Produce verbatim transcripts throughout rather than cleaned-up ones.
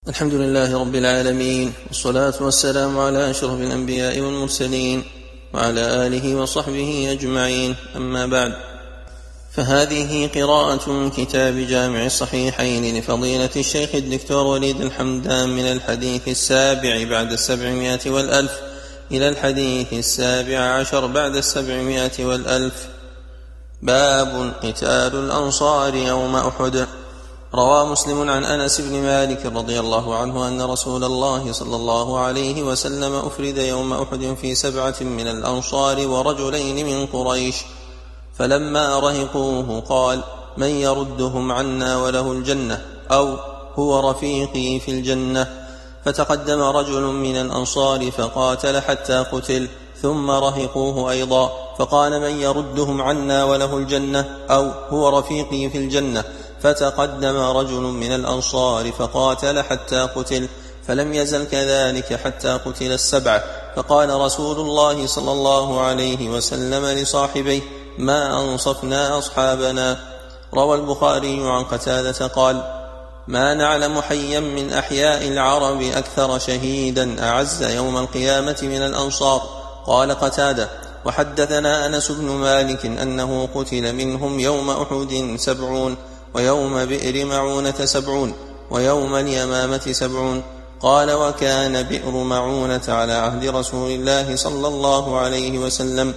الحمد لله رب العالمين، والصلاة والسلام على أشرف الأنبياء والمرسلين وعلى آله وصحبه أجمعين، أما بعد، فهذه قراءة كتاب جامع الصحيحين لفضيلة الشيخ الدكتور وليد الحمدان من الحديث السابع بعد السبعمائة والألف إلى الحديث السابع عشر بعد السبعمائة والألف. باب قتال الأنصار يوم أحد. روى مسلم عن أنس بن مالك رضي الله عنه أن رسول الله صلى الله عليه وسلم أفرد يوم أحد في سبعة من الأنصار ورجلين من قريش، فلما رهقوه قال: من يردهم عنا وله الجنة، أو هو رفيقي في الجنة. فتقدم رجل من الأنصار فقاتل حتى قتل، ثم رهقوه أيضا فقال: من يردهم عنا وله الجنة، أو هو رفيقي في الجنة. فتقدم رجل من الأنصار فقاتل حتى قتل، فلم يزل كذلك حتى قتل السبعة. فقال رسول الله صلى الله عليه وسلم لصاحبيه: ما أنصفنا أصحابنا. روى البخاري عن قتادة قال: ما نعلم حيا من أحياء العرب أكثر شهيدا أعز يوم القيامة من الأنصار. قال قتادة: وحدثنا أنس بن مالك أنه قتل منهم يوم أحد سبعون، ويوم بئر معونة سبعون، ويوم اليمامة سبعون. قال: وكان بئر معونة على عهد رسول الله صلى الله عليه وسلم،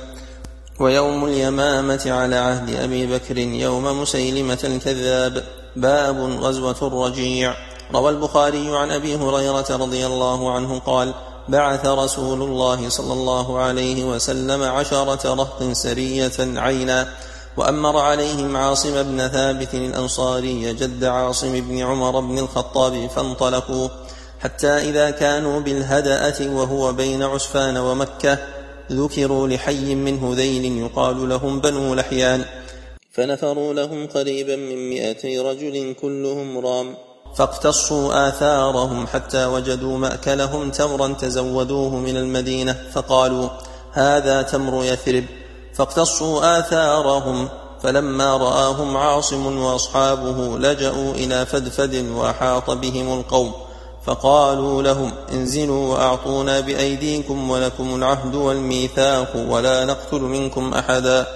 ويوم اليمامة على عهد أبي بكر يوم مسيلمة الكذاب. باب غزوة الرجيع. روى البخاري عن أبي هريرة رضي الله عنه قال: بعث رسول الله صلى الله عليه وسلم عشرة رهط سرية عينا، وأمر عليهم عاصم بن ثابت الأنصاري جد عاصم بن عمر بن الخطاب، فانطلقوا حتى إذا كانوا بالهدأة وهو بين عسفان ومكة ذكروا لحي من هذيل يقال لهم بنو لحيان، فنفروا لهم قريبا من مئتي رجل كلهم رام، فاقتصوا آثارهم حتى وجدوا مأكلهم تمرا تزودوه من المدينة، فقالوا: هذا تمر يثرب، فاقتصوا آثارهم. فلما رآهم عاصم وأصحابه لجأوا إلى فدفد وأحاط بهم القوم، فقالوا لهم: انزلوا وأعطونا بأيديكم ولكم العهد والميثاق ولا نقتل منكم أحدا.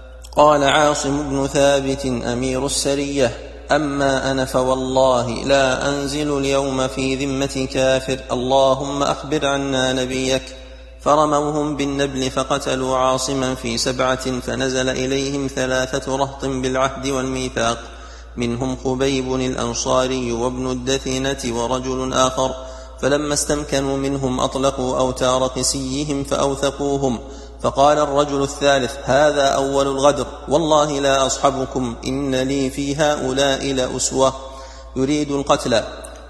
قال عاصم بن ثابت أمير السرية: أما أنا فوالله لا أنزل اليوم في ذمة كافر، اللهم أخبر عنا نبيك. فرموهم بالنبل فقتلوا عاصما في سبعة، فنزل إليهم ثلاثة رهط بالعهد والميثاق، منهم خبيب الأنصاري وابن الدثنة ورجل آخر. فلما استمكنوا منهم أطلقوا أوتار قسيهم فأوثقوهم. فقال الرجل الثالث: هذا أول الغدر، والله لا أصحبكم، إن لي في هؤلاء لأسوة. يريد القتل،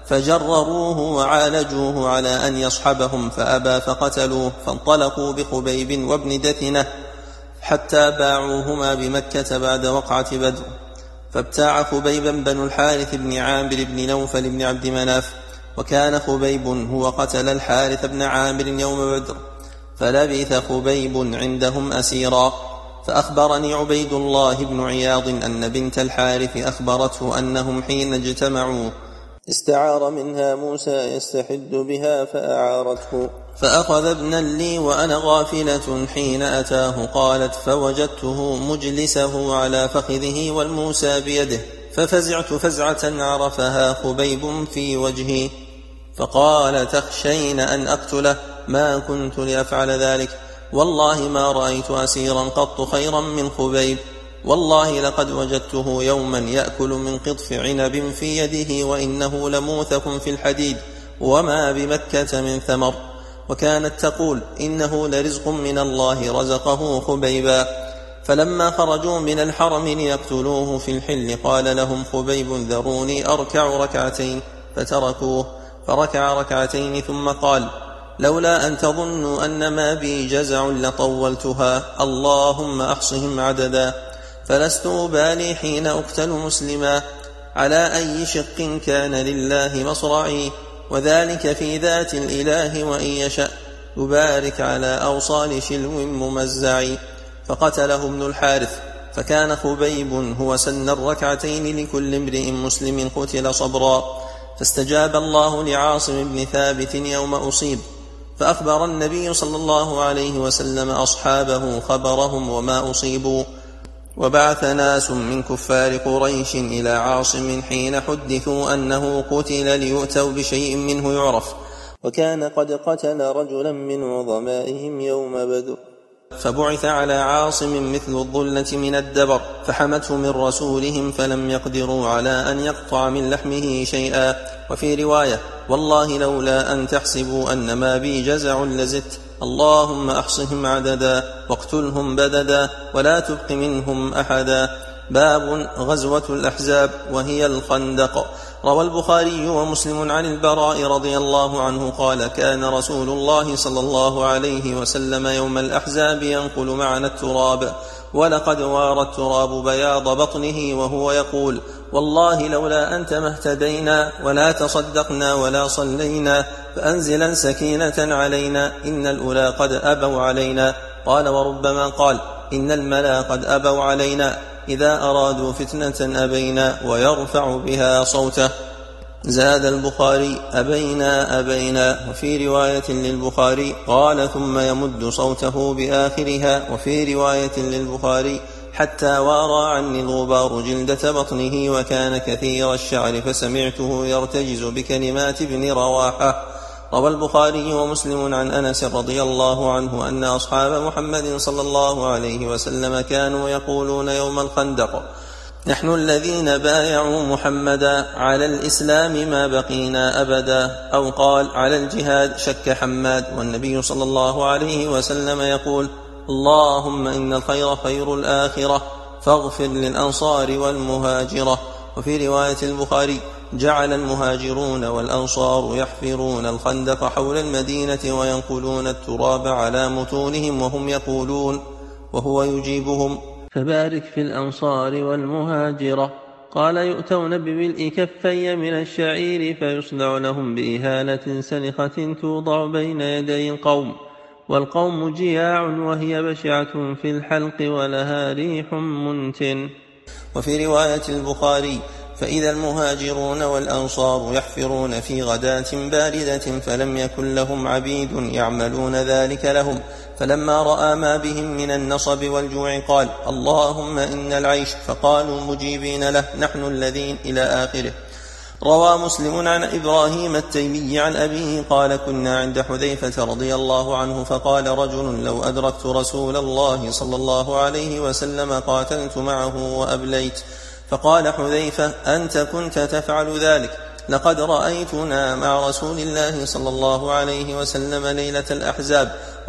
فجرروه وعالجوه على أن يصحبهم، فأبى فقتلوه. فانطلقوا بخبيب وابن دثنة حتى باعوهما بمكة بعد وقعة بدر. فابتاع خبيبا بنو الحارث بن عامر بن نوفل بن عبد مناف، وكان خبيب هو قتل الحارث بن عامر يوم بدر، فلبث خبيب عندهم أسيرا. فأخبرني عبيد الله بن عياض أن بنت الحارث أخبرته أنهم حين اجتمعوا استعار منها موسى يستحد بها فأعارته، فأخذ ابنا لي وأنا غافلة حين أتاه. قالت: فوجدته مجلسه على فخذه والموسى بيده، ففزعت فزعة عرفها خبيب في وجهي، فقال: تخشين أن أقتله؟ ما كنت لأفعل ذلك، والله ما رأيت أسيرا قط خيرا من خبيب، والله لقد وجدته يوما يأكل من قطف عنب في يده، وإنه لموثق في الحديد، وما بمكة من ثمر. وكانت تقول: إنه لرزق من الله رزقه خبيبا. فلما خرجوا من الحرم ليقتلوه في الحل قال لهم خبيب: ذروني أركع ركعتين، فتركوه، فركع ركعتين ثم قال: لولا أن تظنوا أن ما بي جزع لطولتها، اللهم أحصهم عددا، فلست أبالي حين أقتل مسلما، على أي شق كان لله مصرعي، وذلك في ذات الإله، وإن يشأ يبارك على أوصال شلو ممزع. فقتله ابن الحارث، فكان خبيب هو سن الركعتين لكل امرئ مسلم قتل صبرا. فاستجاب الله لعاصم بن ثابت يوم أصيب، فأخبر النبي صلى الله عليه وسلم أصحابه خبرهم وما أصيبوا، وبعث ناس من كفار قريش إلى عاصم حين حدثوا أنه قتل ليؤتوا بشيء منه يعرف، وكان قد قتل رجلا من عظمائهم يوم بدر، فبعث على عاصم مثل الظلة من الدبر، فحمته من رسولهم فلم يقدروا على أن يقطع من لحمه شيئا. وفي رواية: والله لولا أن تحسبوا أن ما بي جزع لزدت، اللهم أحصهم عددا واقتلهم بددا ولا تبق منهم أحدا. باب غزوة الأحزاب وهي الخندق. روى البخاري ومسلم عن البراء رضي الله عنه قال: كان رسول الله صلى الله عليه وسلم يوم الأحزاب ينقل معنا التراب، ولقد وارى التراب بياض بطنه وهو يقول: والله لولا أنت ما اهتدينا ولا تصدقنا ولا صلينا، فأنزلا سكينة علينا، إن الأولى قد أبوا علينا. قال: وربما قال: إن الملا قد أبوا علينا، إذا أرادوا فتنة أبينا، ويرفع بها صوته. زاد البخاري: أبينا أبينا. وفي رواية للبخاري قال: ثم يمد صوته بآخرها. وفي رواية للبخاري: حتى وارى عني الغبار جلدة بطنه، وكان كثير الشعر فسمعته يرتجز بكلمات ابن رواحة. روى البخاري ومسلم عن أنس رضي الله عنه أن أصحاب محمد صلى الله عليه وسلم كانوا يقولون يوم الخندق: نحن الذين بايعوا محمدا على الإسلام ما بقينا أبدا، أو قال: على الجهاد شك حماد. والنبي صلى الله عليه وسلم يقول: اللهم إن الخير خير الآخرة، فاغفر للأنصار والمهاجرة. وفي رواية البخاري: جعل المهاجرون والأنصار يحفرون الخندق حول المدينة وينقلون التراب على متونهم وهم يقولون، وهو يجيبهم: فبارك في الأنصار والمهاجرة. قال: يؤتون بملء كفي من الشعير فيصنع لهم بإهالة سنخة توضع بين يدي القوم، والقوم جياع وهي بشعة في الحلق ولها ريح منتن. وفي رواية البخاري: فإذا المهاجرون والأنصار يحفرون في غداة باردة فلم يكن لهم عبيد يعملون ذلك لهم، فلما رأى ما بهم من النصب والجوع قال: اللهم إن العيش، فقالوا مجيبين له: نحن الذين، إلى آخره. روى مسلم عن إبراهيم التيمي عن أبيه قال: كنا عند حذيفة رضي الله عنه، فقال رجل: لو أدركت رسول الله صلى الله عليه وسلم قاتلت معه وأبليت. فقال حذيفة: أنت كنت تفعل ذلك، لقد رأيتنا مع رسول الله صلى الله عليه وسلم ليلة الأحزاب،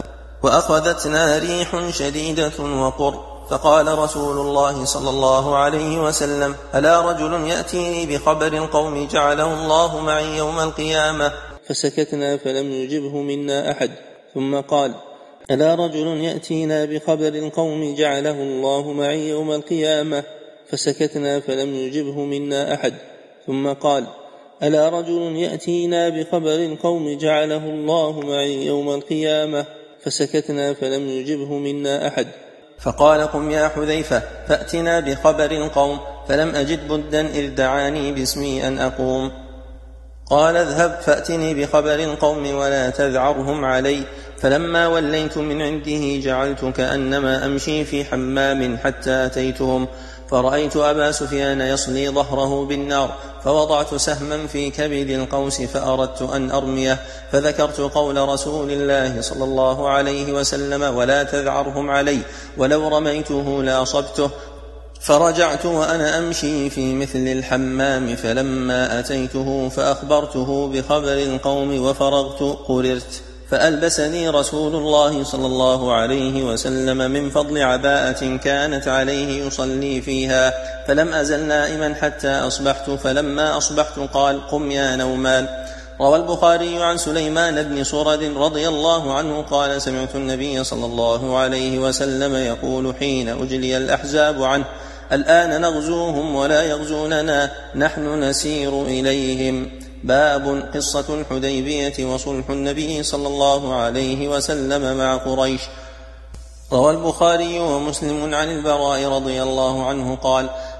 وأخذتنا ريح شديدة وقر. فقال رسول الله صلى الله عليه وسلم: ألا رجل يأتيني بخبر القوم جعله الله معي يوم القيامة؟ فسكتنا فلم يجبه منا أحد. ثم قال: ألا رجل يأتينا بخبر القوم جعله الله معي يوم القيامة؟ فسكتنا فلم يجبه منا أحد. ثم قال: ألا رجل يأتينا بخبر القوم جعله الله معي يوم القيامة؟ فسكتنا فلم يجبه منا أحد. فقال: قم يا حذيفة فأتنا بخبر القوم، فلم أجد بدا إذ دعاني باسمي أن أقوم. قال: اذهب فأتني بخبر القوم ولا تذعرهم علي. فلما وليت من عنده جعلت كأنما أمشي في حمام حتى أتيتهم، فرأيت أبا سفيان يصلي ظهره بالنار، فوضعت سهما في كبد القوس فأردت أن أرميه، فذكرت قول رسول الله صلى الله عليه وسلم: ولا تذعرهم علي، ولو رميته لأصبته. فرجعت وأنا أمشي في مثل الحمام، فلما أتيته فأخبرته بخبر القوم وفرغت قررت، فألبسني رسول الله صلى الله عليه وسلم من فضل عباءة كانت عليه يصلي فيها، فلم أزل نائما حتى أصبحت، فلما أصبحت قال: قم يا نومان. روى البخاري عن سليمان بن سرد رضي الله عنه قال: سمعت النبي صلى الله عليه وسلم يقول حين أجلي الأحزاب عنه: الآن نغزوهم ولا يغزوننا، نحن نسير إليهم. باب قصة الحديبية وصلح النبي صلى الله عليه وسلم مع قريش. روى البخاري ومسلم عن البراء رضي الله عنه قال: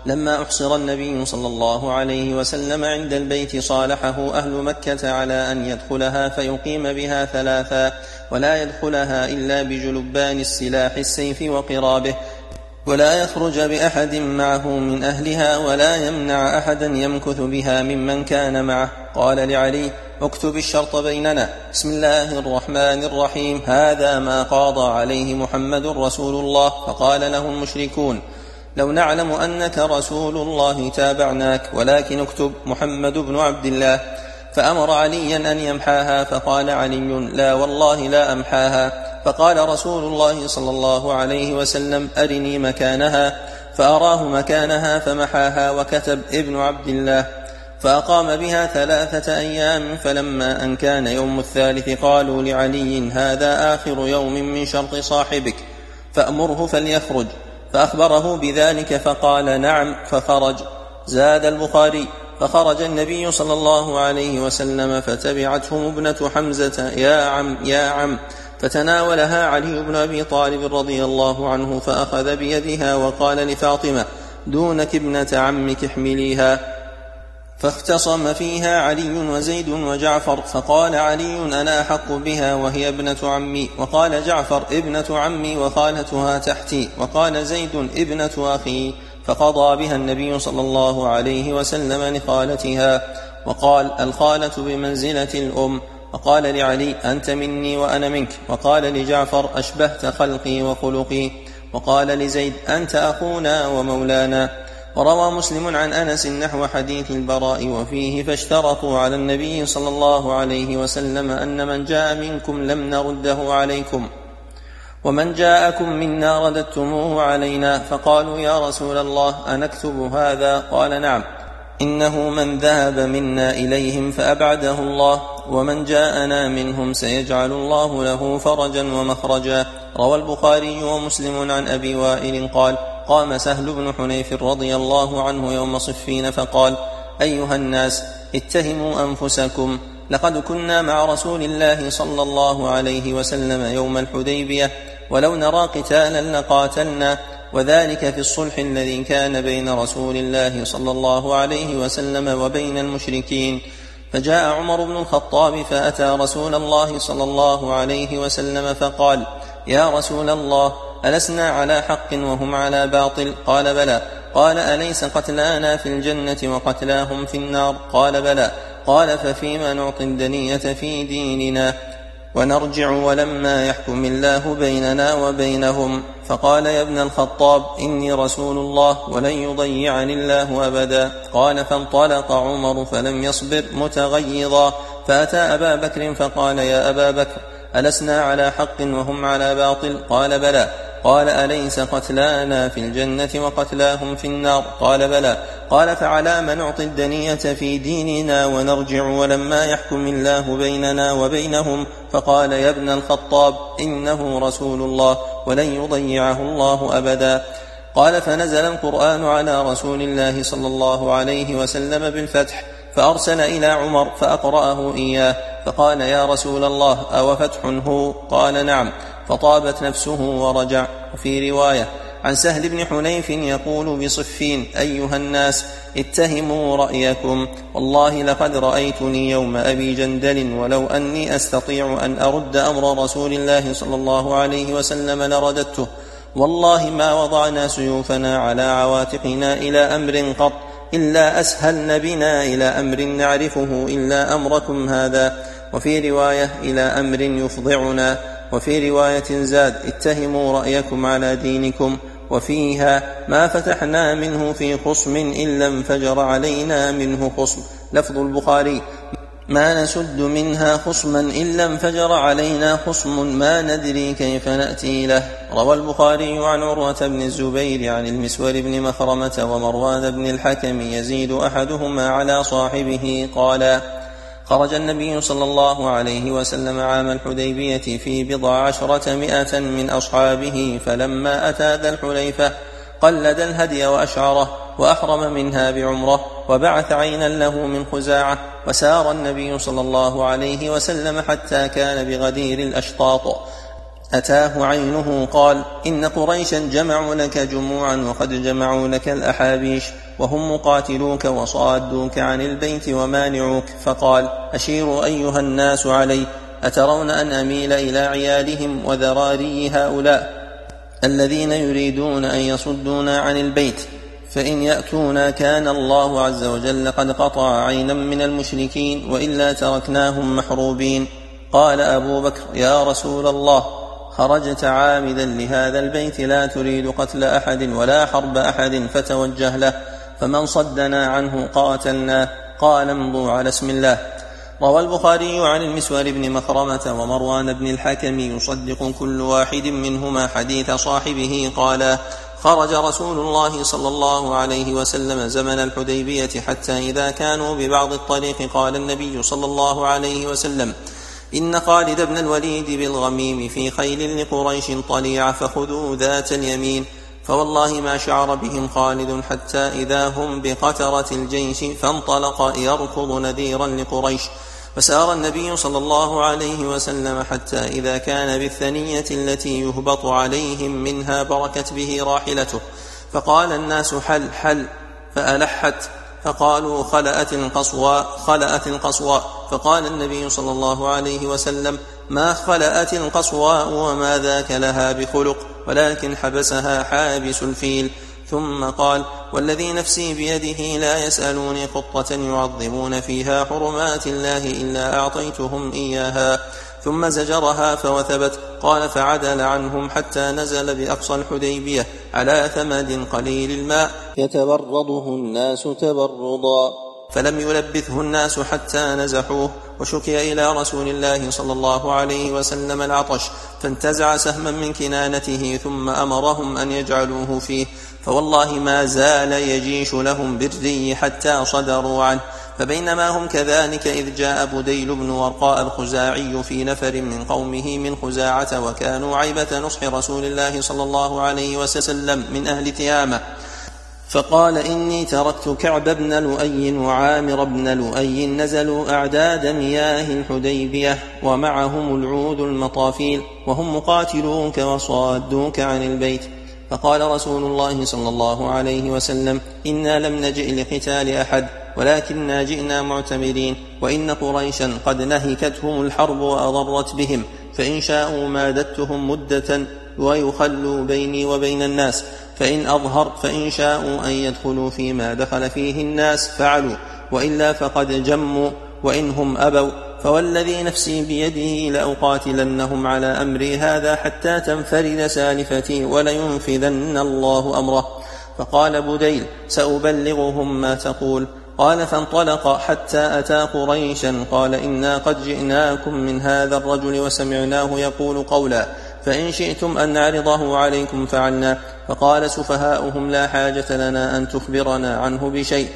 لما أحصر النبي صلى الله عليه وسلم عند البيت صالحه أهل مكة على أن يدخلها فيقيم بها ثلاثا، ولا يدخلها إلا بجلبان السلاح السيف وقرابه، ولا يخرج بأحد معه من أهلها، ولا يمنع أحدا يمكث بها ممن كان معه. قال لعلي: اكتب الشرط بيننا. بسم الله الرحمن الرحيم. هذا ما قاضى عليه محمد رسول الله. فقال له المشركون: لو نعلم أنك رسول الله تابعناك، ولكن اكتب محمد بن عبد الله. فأمر عليا أن يمحاها، فقال علي: لا والله لا أمحاها. فقال رسول الله صلى الله عليه وسلم: أرني مكانها. فأراه مكانها فمحاها وكتب ابن عبد الله. فأقام بها ثلاثة أيام، فلما أن كان يوم الثالث قالوا لعلي: هذا آخر يوم من شرط صاحبك، فأمره فليخرج. فأخبره بذلك فقال: نعم. فخرج. زاد البخاري: فخرج النبي صلى الله عليه وسلم فتبعتهم ابنة حمزة: يا عم يا عم. فتناولها علي بن أبي طالب رضي الله عنه فأخذ بيدها وقال لفاطمة: دونك ابنة عمك احمليها. فاختصم فيها علي وزيد وجعفر، فقال علي: أنا أحق بها وهي ابنة عمي. وقال جعفر: ابنة عمي وخالتها تحتي. وقال زيد: ابنة أخي. فقضى بها النبي صلى الله عليه وسلم لخالتها، وقال: الخالة بمنزلة الأم. وقال لعلي: أنت مني وأنا منك. وقال لجعفر: أشبهت خلقي وخلقي. وقال لزيد: أنت أخونا ومولانا. وروى مسلم عن أنس نحو حديث البراء وفيه: فاشترطوا على النبي صلى الله عليه وسلم أن من جاء منكم لم نرده عليكم، ومن جاءكم منا رددتموه علينا. فقالوا: يا رسول الله أنكتب هذا؟ قال: نعم، إنه من ذهب منا إليهم فأبعده الله، ومن جاءنا منهم سيجعل الله له فرجا ومخرجا. روى البخاري ومسلم عن أبي وائل قال: قام سهل بن حنيف رضي الله عنه يوم صفين فقال: أيها الناس، اتهموا أنفسكم، لقد كنا مع رسول الله صلى الله عليه وسلم يوم الحديبية، ولو نرى قتالا لقاتلنا، وذلك في الصلح الذي كان بين رسول الله صلى الله عليه وسلم وبين المشركين. فجاء عمر بن الخطاب فأتى رسول الله صلى الله عليه وسلم فقال: يا رسول الله، ألسنا على حق وهم على باطل؟ قال: بلى. قال: أليس قتلانا في الجنة وقتلاهم في النار؟ قال: بلى. قال: ففيما نعطي الدنية في ديننا ونرجع ولما يحكم الله بيننا وبينهم؟ فقال: يا ابن الخطاب، إني رسول الله ولن يضيعني الله أبدا. قال: فانطلق عمر فلم يصبر متغيظا، فأتى أبا بكر فقال: يا أبا بكر، ألسنا على حق وهم على باطل؟ قال: بلى. قال: أليس قتلانا في الجنة وقتلاهم في النار؟ قال: بلى. قال: فعلى ما نعطي الدنية في ديننا ونرجع ولما يحكم الله بيننا وبينهم؟ فقال: يا ابن الخطاب، إنه رسول الله ولن يضيعه الله أبدا. قال: فنزل القرآن على رسول الله صلى الله عليه وسلم بالفتح، فأرسل إلى عمر فأقرأه إياه، فقال: يا رسول الله، أو فتح هو؟ قال: نعم. فطابت نفسه ورجع. وفي رواية عن سهل بن حنيف يقول بصفين: أيها الناس، اتهموا رأيكم، والله لقد رأيتني يوم أبي جندل، ولو أني أستطيع أن أرد أمر رسول الله صلى الله عليه وسلم لرددته، والله ما وضعنا سيوفنا على عواتقنا إلى أمر قط، إلا أسهلن بنا إلى أمر نعرفه إلا أمركم هذا. وفي رواية: إلى أمر يفضعنا. وفي رواية زاد: اتهموا رأيكم على دينكم. وفيها: ما فتحنا منه في خصم إلا انفجر علينا منه خصم. لفظ البخاري: ما نسد منها خصما إلا انفجر علينا خصم ما ندري كيف نأتي له. روى البخاري عن عروة بن الزبير عن المسور بن مخرمة ومروان بن الحكم يزيد أحدهما على صاحبه قال: خرج النبي صلى الله عليه وسلم عام الحديبية في بضع عشرة مئة من أصحابه، فلما أتى ذا الحليفة قلد الهدي وأشعره وأحرم منها بعمره، وبعث عينا له من خزاعة، وسار النبي صلى الله عليه وسلم حتى كان بغدير الأشطاط، أتاه عينه قال: إن قريشا جمعوا لك جموعا وقد جمعوا لك الأحابيش، وهم مقاتلوك وصادوك عن البيت ومانعوك. فقال: أشيروا أيها الناس علي، أترون أن أميل إلى عيالهم وذراري هؤلاء الذين يريدون أن يصدونا عن البيت؟ فإن يأتونا كان الله عز وجل قد قطع عينا من المشركين، وإلا تركناهم محروبين. قال أبو بكر: يا رسول الله، خرجت عامدا لهذا البيت لا تريد قتل أحد ولا حرب أحد، فتوجه له، فمن صدنا عنه قاتلناه. قال: امضوا على اسم الله. روى البخاري عن المسور بن مخرمة ومروان بن الحكم يصدق كل واحد منهما حديث صاحبه قال: خرج رسول الله صلى الله عليه وسلم زمن الحديبية، حتى إذا كانوا ببعض الطريق قال النبي صلى الله عليه وسلم: إن خالد بن الوليد بالغميم في خيل لقريش طليعة، فخذوا ذات اليمين. فوالله ما شعر بهم خالد حتى إذا هم بقترة الجيش، فانطلق يركض نذيرا لقريش. فسار النبي صلى الله عليه وسلم حتى إذا كان بالثنية التي يهبط عليهم منها بركت به راحلته، فقال الناس: حل حل، فألحت، فقالوا: خلأت القصواء خلأت القصواء. فقال النبي صلى الله عليه وسلم: ما خلأت القصواء وما ذاك لها بخلق، ولكن حبسها حابس الفيل. ثم قال: والذي نفسي بيده لا يسألوني خطة يعظمون فيها حرمات الله إلا أعطيتهم إياها. ثم زجرها فوثبت. قال: فعدل عنهم حتى نزل بأقصى الحديبية على ثمد قليل الماء يتبرضه الناس تبرضا، فلم يلبثه الناس حتى نزحوه. وشكي إلى رسول الله صلى الله عليه وسلم العطش، فانتزع سهما من كنانته ثم أمرهم أن يجعلوه فيه، فوالله ما زال يجيش لهم بالري حتى صدروا عنه. فبينما هم كذلك إذ جاء بديل بن ورقاء الخزاعي في نفر من قومه من خزاعة، وكانوا عيبة نصح رسول الله صلى الله عليه وسلم من أهل تيامة، فقال: إني تركت كعب بن لؤي وعامر بن لؤي نزلوا أعداد مياه الحديبية ومعهم العود المطافيل، وهم مقاتلوك وصادوك عن البيت. فقال رسول الله صلى الله عليه وسلم: إنا لم نجئ لقتال أحد، ولكننا جئنا معتمرين، وإن قريشا قد نهكتهم الحرب وأضرت بهم، فإن شاءوا مادتهم مدة ويخلوا بيني وبين الناس، فإن أظهر فإن شاءوا أن يدخلوا فيما دخل فيه الناس فعلوا، وإلا فقد جموا، وإنهم أبوا فوالذي نفسي بيده لأقاتلنهم على أمري هذا حتى تنفرد سالفتي ولينفذن الله أمره. فقال بديل: سأبلغهم ما تقول. قال: فانطلق حتى أتى قريشا، قال: إنا قد جئناكم من هذا الرجل وسمعناه يقول قولا، فإن شئتم أن نعرضه عليكم فعلنا. فقال سفهاؤهم: لا حاجة لنا أن تخبرنا عنه بشيء.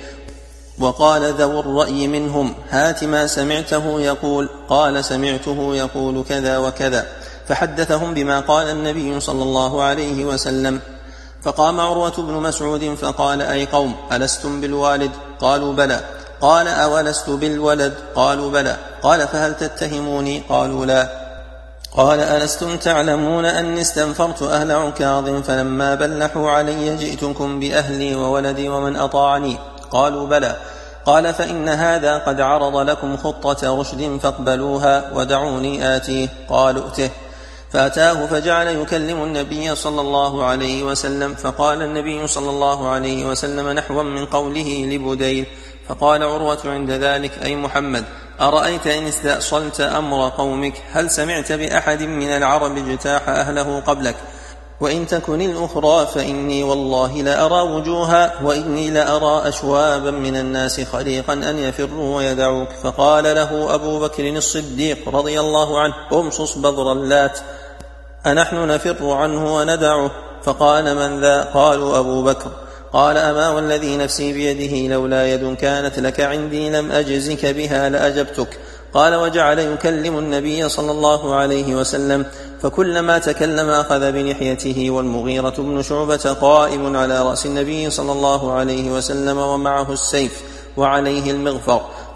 وقال ذو الرأي منهم: هات ما سمعته يقول. قال: سمعته يقول كذا وكذا. فحدثهم بما قال النبي صلى الله عليه وسلم. فقام عروة بن مسعود فقال: أي قوم، ألستم بالوالد؟ قالوا: بلى. قال: أولست بالولد؟ قالوا: بلى. قال: فهل تتهموني؟ قالوا: لا. قال: ألستم تعلمون أني استنفرت أهل عكاظ، فلما بلحوا علي جئتكم بأهلي وولدي ومن أطاعني؟ قالوا: بلى. قال: فإن هذا قد عرض لكم خطة رشد فاقبلوها ودعوني آتيه. قالوا: ائته. فأتاه فجعل يكلم النبي صلى الله عليه وسلم، فقال النبي صلى الله عليه وسلم نحوا من قوله لبديل. فقال عروة عند ذلك: أي محمد، أرأيت إن استأصلت أمر قومك هل سمعت بأحد من العرب اجتاح أهله قبلك؟ وإن تكن الأخرى فإني والله لأرى وجوها، وإني لأرى أشوابا من الناس خريقا أن يفروا ويدعوك. فقال له أبو بكر الصديق رضي الله عنه: أمصص بذر اللات، أنحن نفر عنه وندعه؟ فقال: من ذا؟ قالوا: أبو بكر. قال: أما والذي نفسي بيده لولا يد كانت لك عندي لم أجزك بها لأجبتك. قال: وجعل يكلم النبي صلى الله عليه وسلم، فكلما تكلم أخذ بلحيته، والمغيرة بن شعبة قائم على رأس النبي صلى الله عليه وسلم ومعه السيف وعليه المغفر،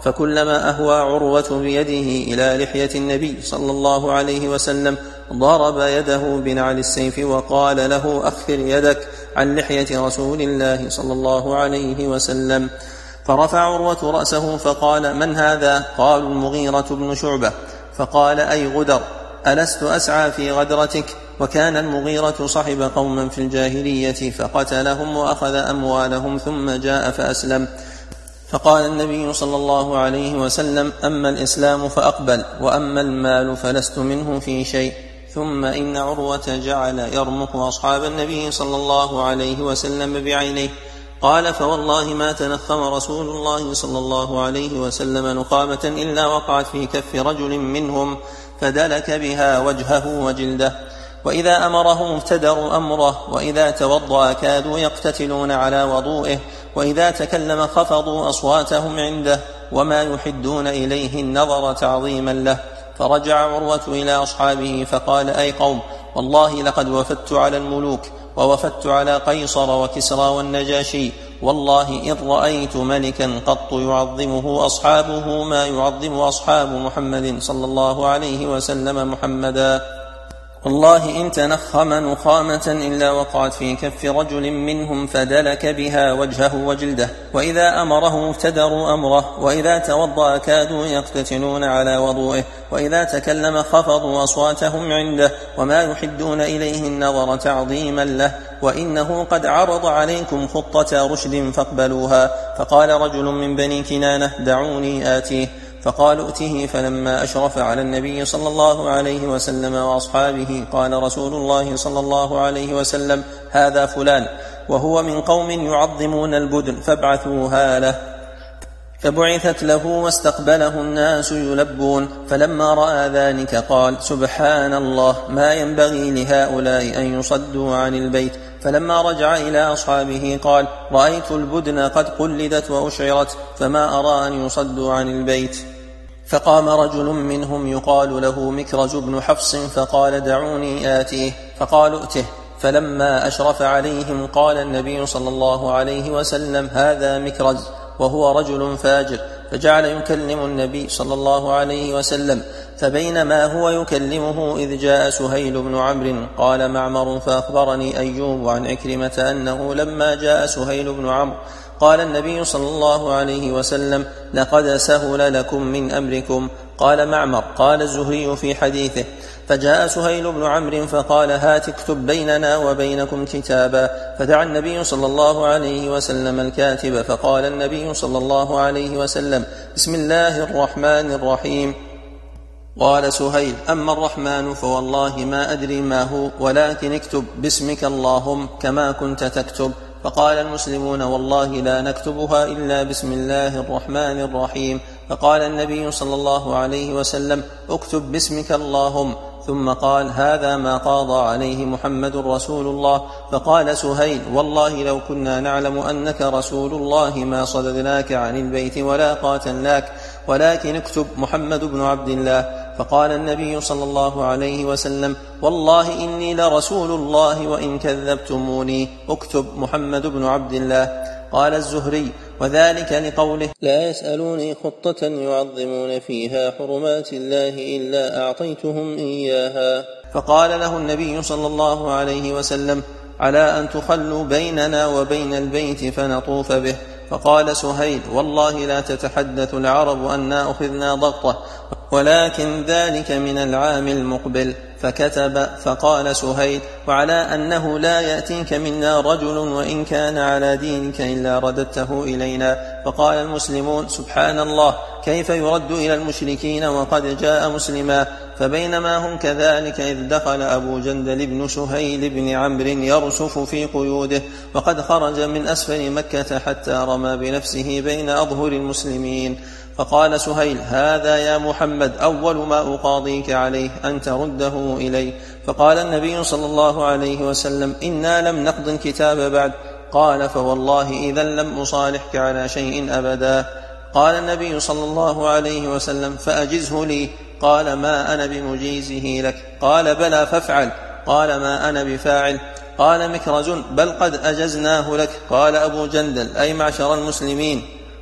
فكلما أهوى عروة بيده إلى لحية النبي صلى الله عليه وسلم ضرب يده بنعل السيف وقال له أخر يدك عن لحية رسول الله صلى الله عليه وسلم. فرفع عروة رأسه فقال: من هذا؟ قالوا: المغيرة بن شعبة. فقال: أي غدر، ألست أسعى في غدرتك؟ وكان المغيرة صحب قوما في الجاهلية فقتلهم وأخذ أموالهم ثم جاء فأسلم. فقال النبي صلى الله عليه وسلم: أما الإسلام فأقبل، وأما المال فلست منه في شيء. ثم إن عروة جعل يرمق أصحاب النبي صلى الله عليه وسلم بعينيه. قال: فوالله ما تنخم رسول الله صلى الله عليه وسلم نخامة إلا وقعت في كف رجل منهم فدلك بها وجهه وجلده. وإذا أمرهم ابتدروا أمره، وإذا توضأ كادوا يقتتلون على وضوئه، وإذا تكلم خفضوا أصواتهم عنده، وما يحدون إليه النظر تعظيما له. فرجع عروة إلى أصحابه فقال: أي قوم، والله لقد وفدت على الملوك، ووفدت على قيصر وكسرى والنجاشي، والله إن رأيت ملكا قط يعظمه أصحابه ما يعظم أصحاب محمد صلى الله عليه وسلم محمدا. والله إن تنخم نخامة إلا وقعت في كف رجل منهم فدلك بها وجهه وجلده. وإذا أمره ابتدروا أمره، وإذا توضأ كادوا يقتتلون على وضوئه، وإذا تكلم خفضوا أصواتهم عنده، وما يحدون إليه النظر تعظيما له. وإنه قد عرض عليكم خطة رشد فاقبلوها. فقال رجل من بني كنانة: دعوني آتيه. فقالوا: ائته. فلما أشرف على النبي صلى الله عليه وسلم وأصحابه قال رسول الله صلى الله عليه وسلم: هذا فلان، وهو من قوم يعظمون البدن، فابعثوها له. فبعثت له واستقبله الناس يلبون. فلما رأى ذلك قال: سبحان الله، ما ينبغي لهؤلاء أن يصدوا عن البيت. فلما رجع إلى أصحابه قال: رأيت البدن قد قلدت وأشعرت، فما أرى أن يصدوا عن البيت. فقام رجل منهم يقال له مكرز بن حفص فقال: دعوني آتيه. فقالوا: ائته. فلما أشرف عليهم قال النبي صلى الله عليه وسلم: هذا مكرز، وهو رجل فاجر. فجعل يكلم النبي صلى الله عليه وسلم. فبينما هو يكلمه إذ جاء سهيل بن عمرو. قال معمر: فأخبرني أيوب عن عكرمة أنه لما جاء سهيل بن عمرو قال النبي صلى الله عليه وسلم: لقد سهل لكم من أمركم. قال معمر: قال الزهري في حديثه: فجاء سهيل بن عمرو فقال: هات اكتب بيننا وبينكم كتابا. فدعا النبي صلى الله عليه وسلم الكاتب. فقال النبي صلى الله عليه وسلم: بسم الله الرحمن الرحيم. قال سهيل: أما الرحمن فوالله ما أدري ما هو، ولكن اكتب باسمك اللهم كما كنت تكتب. فقال المسلمون: والله لا نكتبها إلا بسم الله الرحمن الرحيم. فقال النبي صلى الله عليه وسلم: اكتب باسمك اللهم. ثم قال: هذا ما قاضى عليه محمد رسول الله. فقال سهيل: والله لو كنا نعلم أنك رسول الله ما صددناك عن البيت ولا قاتلناك، ولكن اكتب محمد بن عبد الله. فقال النبي صلى الله عليه وسلم: والله إني لرسول الله وإن كذبتموني، اكتب محمد بن عبد الله. قال الزهري: وذلك لقوله: لا يسألوني خطة يعظمون فيها حرمات الله إلا أعطيتهم إياها. فقال له النبي صلى الله عليه وسلم: على أن تخلوا بيننا وبين البيت فنطوف به. فقال سهيل: والله لا تتحدث العرب أننا أخذنا ضغطه، ولكن ذلك من العام المقبل. فكتب. فقال سهيل: وعلى أنه لا يأتيك منا رجل وإن كان على دينك إلا رددته إلينا. فقال المسلمون: سبحان الله، كيف يرد إلى المشركين وقد جاء مسلما؟ فبينما هم كذلك إذ دخل أبو جندل بن سهيل بن عمرو يرسف في قيوده، وقد خرج من أسفل مكة حتى رمى بنفسه بين أظهر المسلمين. فقال سهيل: هذا يا محمد أول ما أقاضيك عليه أن ترده إلي. فقال النبي صلى الله عليه وسلم: إنا لم نقض الكتاب بعد. قال: فوالله إذا لم أصالحك على شيء أبدا. قال النبي صلى الله عليه وسلم: فأجزه لي. قال: ما أنا بمجيزه لك. قال: بلى فافعل. قال: ما أنا بفاعل. قال مكرز: بل قد أجزناه لك. قال أبو جندل: أي معشر المسلمين،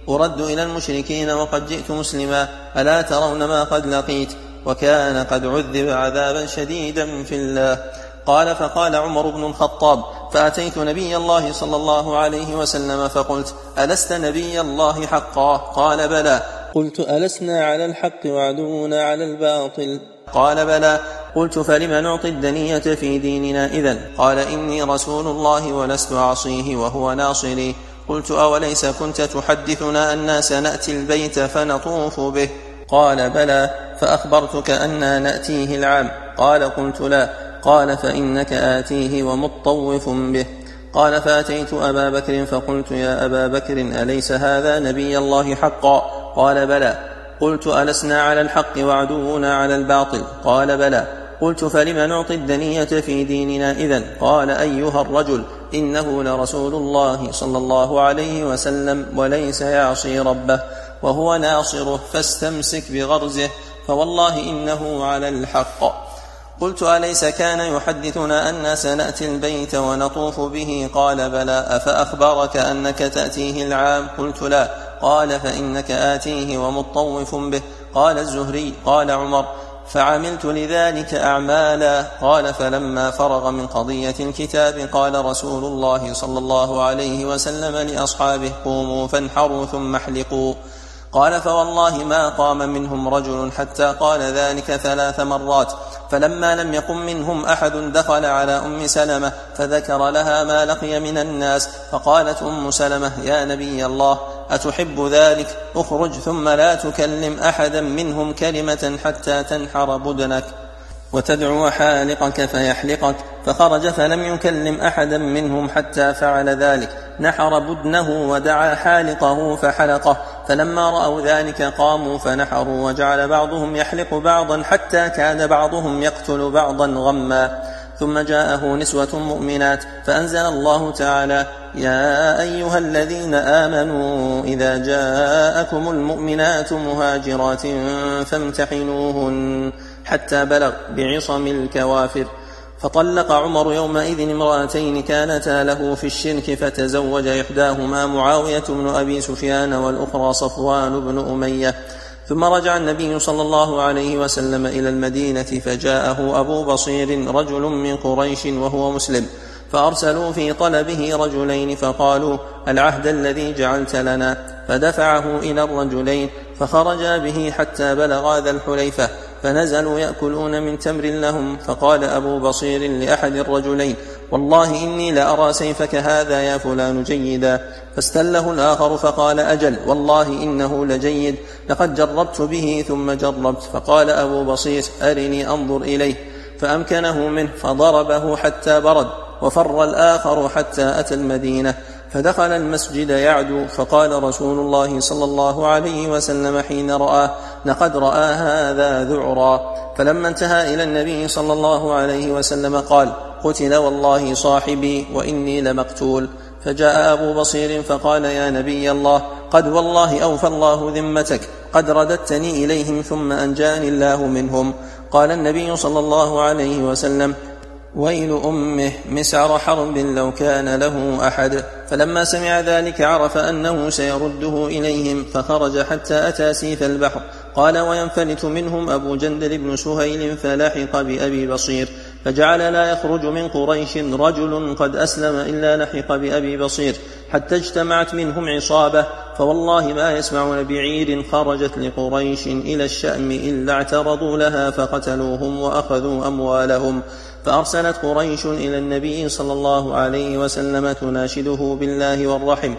أرد إلى المشركين وقد جئت مسلما، ألا ترون ما قد لقيت؟ وكان قد عذب عذابا شديدا في الله. قال فقال عمر بن الخطاب فأتيت نبي الله صلى الله عليه وسلم فقلت ألست نبي الله حقا؟ قال بلى. قلت ألسنا على الحق وعدونا على الباطل؟ قال بلى. قلت فلم نعطي الدنية في ديننا إذن؟ قال إني رسول الله ولست أعصيه وهو ناصري. قلت أوليس كنت تحدثنا أننا سنأتي البيت فنطوف به؟ قال بلى، فأخبرتك أننا نأتيه العام. قال قلت لا. قال فإنك آتيه ومطوف به. قال فأتيت أبا بكر فقلت يا أبا بكر أليس هذا نبي الله حقا؟ قال بلى. قلت ألسنا على الحق وعدونا على الباطل؟ قال بلى. قلت فلم نعطي الدنية في ديننا إذن؟ قال أيها الرجل إنه لرسول الله صلى الله عليه وسلم وليس يعصي ربه وهو ناصره، فاستمسك بغرزه فوالله إنه على الحق. قلت أليس كان يحدثنا أن سنأتي البيت ونطوف به؟ قال بلى. أفأخبرك أنك تأتيه العام؟ قلت لا. قال فإنك آتيه ومطوف به. قال الزهري قال عمر فعملت لذلك أعمالا. قال فلما فرغ من قضية الكتاب قال رسول الله صلى الله عليه وسلم لأصحابه قوموا فانحروا ثم احلقوا. قال فوالله ما قام منهم رجل حتى قال ذلك ثلاث مرات. فلما لم يقم منهم أحد دخل على أم سلمة فذكر لها ما لقي من الناس، فقالت أم سلمة يا نبي الله أتحب ذلك؟ اخرج ثم لا تكلم أحدا منهم كلمة حتى تنحر بدنك وتدعو حالقك فيحلقك. فخرج فلم يكلم أحدا منهم حتى فعل ذلك، نحر بدنه ودعا حالقه فحلقه. فلما رأوا ذلك قاموا فنحروا، وجعل بعضهم يحلق بعضا حتى كان بعضهم يقتل بعضا غما. ثم جاءه نسوة مؤمنات فأنزل الله تعالى يا أيها الذين آمنوا إذا جاءكم المؤمنات مهاجرات فامتحنوهن حتى بلغ بعصم الكوافر. فطلق عمر يومئذ امرأتين كانتا له في الشرك، فتزوج إحداهما معاوية بن أبي سفيان والأخرى صفوان بن أمية. ثم رجع النبي صلى الله عليه وسلم إلى المدينة فجاءه أبو بصير رجل من قريش وهو مسلم، فأرسلوا في طلبه رجلين فقالوا العهد الذي جعلت لنا، فدفعه إلى الرجلين فخرجا به حتى بلغا ذا الحليفة، فنزلوا يأكلون من تمر لهم. فقال أبو بصير لأحد الرجلين والله إني لأرى سيفك هذا يا فلان جيدا. فاستله الآخر فقال أجل والله إنه لجيد، لقد جربت به ثم جربت. فقال أبو بصير أرني أنظر إليه، فأمكنه منه فضربه حتى برد، وفر الآخر حتى أتى المدينة فدخل المسجد يعدو. فقال رسول الله صلى الله عليه وسلم حين رآه لقد رأى هذا ذعرا. فلما انتهى إلى النبي صلى الله عليه وسلم قال قتل والله صاحبي وإني لمقتول. فجاء أبو بصير فقال يا نبي الله قد والله أوفى الله ذمتك، قد رددتني إليهم ثم أنجاني الله منهم. قال النبي صلى الله عليه وسلم ويل أمه مسعر حرب لو كان له أحد. فلما سمع ذلك عرف أنه سيرده إليهم، فخرج حتى أتى سيف البحر. قال وينفلت منهم أبو جندل بن سهيل فلاحق بأبي بصير، فجعل لا يخرج من قريش رجل قد أسلم إلا لحق بأبي بصير، حتى اجتمعت منهم عصابة، فوالله ما يسمعون بعير خرجت لقريش إلى الشأم إلا اعترضوا لها فقتلوهم وأخذوا أموالهم. فأرسلت قريش إلى النبي صلى الله عليه وسلم تناشده بالله والرحم.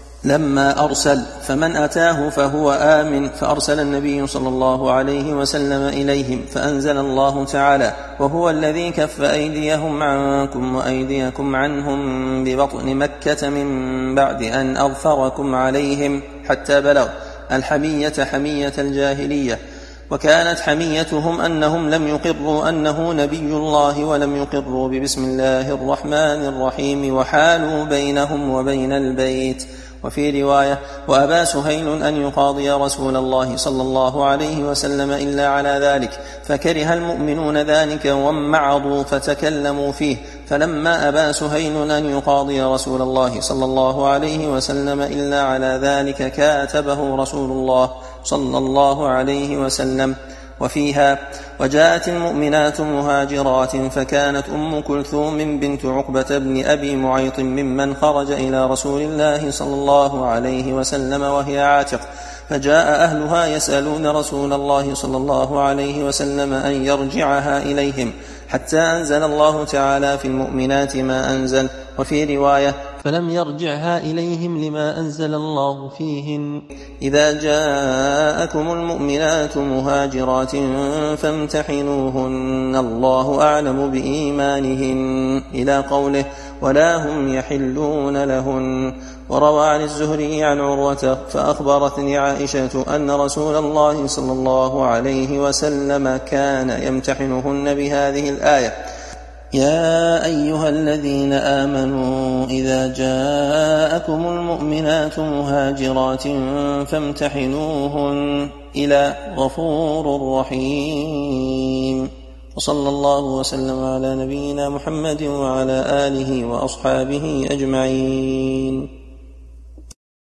لما أرسل فمن أتاه فهو آمن، فأرسل النبي صلى الله عليه وسلم إليهم، فأنزل الله تعالى وهو الذي كف أيديهم عنكم وأيديكم عنهم ببطن مكة من بعد أن أظفركم عليهم حتى بلغ الحمية حمية الجاهلية. وكانت حميتهم أنهم لم يقروا أنه نبي الله ولم يقروا ببسم الله الرحمن الرحيم، وحالوا بينهم وبين البيت. وفي رواية: وأبى سهيل أن يقاضي رسول الله صلى الله عليه وسلم إلا على ذلك، فكره المؤمنون ذلك وامعضوا فتكلموا فيه، فلما أبى سهيل أن يقاضي رسول الله صلى الله عليه وسلم إلا على ذلك كاتبه رسول الله صلى الله عليه وسلم. وفيها: وجاءت المؤمنات مهاجرات، فكانت أم كلثوم بنت عقبة بن أبي معيط ممن خرج إلى رسول الله صلى الله عليه وسلم وهي عاتق، فجاء أهلها يسألون رسول الله صلى الله عليه وسلم أن يرجعها إليهم، حتى أنزل الله تعالى في المؤمنات ما أنزل. وفي رواية: فلم يرجعها إليهم لما أنزل الله فيهن: إذا جاءكم المؤمنات مهاجرات فامتحنوهن الله أعلم بإيمانهن، إلى قوله: ولا هم يحلون لهن. وروى عن الزهري عن عروة فأخبرتني عائشة أن رسول الله صلى الله عليه وسلم كان يمتحنهن بهذه الآية: يا أيها الذين آمنوا إذا جاءكم المؤمنات مهاجرات فامتحنوهن، إلى غفور رحيم. وصلى الله وسلم على نبينا محمد وعلى آله وأصحابه أجمعين.